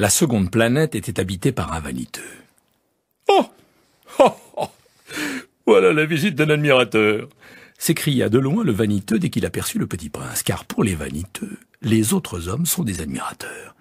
La seconde planète était habitée par un vaniteux. Oh, oh, oh. Voilà la visite d'un admirateur, s'écria de loin le vaniteux dès qu'il aperçut le petit prince, car pour les vaniteux, les autres hommes sont des admirateurs.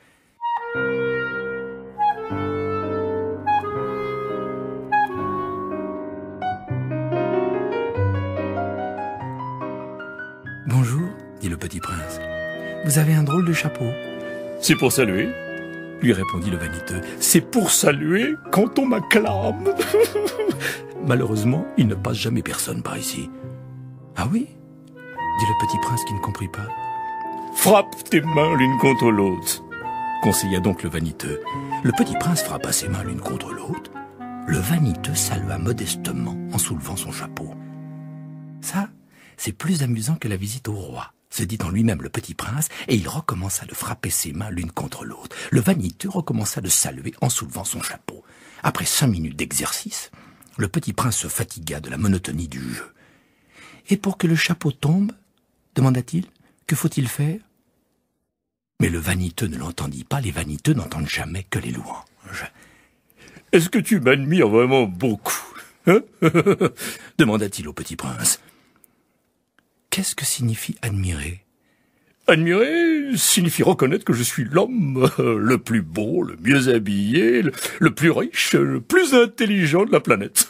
Bonjour, dit le petit prince. Vous avez un drôle de chapeau. C'est pour saluer, lui répondit le vaniteux. C'est pour saluer quand on m'acclame. Malheureusement, il ne passe jamais personne par ici. Ah oui, dit le petit prince qui ne comprit pas. Frappe tes mains l'une contre l'autre, conseilla donc le vaniteux. Le petit prince frappa ses mains l'une contre l'autre. Le vaniteux salua modestement en soulevant son chapeau. Ça, c'est plus amusant que la visite au roi, se dit en lui-même le petit prince, et il recommença de frapper ses mains l'une contre l'autre. Le vaniteux recommença de saluer en soulevant son chapeau. Après 5 minutes d'exercice, le petit prince se fatigua de la monotonie du jeu. « Et pour que le chapeau tombe, demanda-t-il, que faut-il faire ?» Mais le vaniteux ne l'entendit pas, les vaniteux n'entendent jamais que les louanges. « Est-ce que tu m'admires vraiment beaucoup, hein ?» demanda-t-il au petit prince. Qu'est-ce que signifie admirer ? Admirer signifie reconnaître que je suis l'homme le plus beau, le mieux habillé, le plus riche, le plus intelligent de la planète.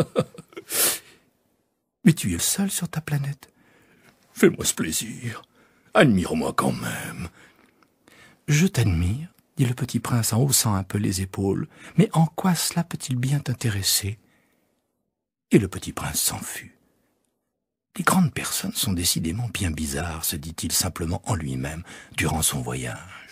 Mais tu es seul sur ta planète. Fais-moi ce plaisir. Admire-moi quand même. Je t'admire, dit le petit prince en haussant un peu les épaules. Mais en quoi cela peut-il bien t'intéresser ? Et le petit prince s'en fut. Les grandes personnes sont décidément bien bizarres, se dit-il simplement en lui-même durant son voyage.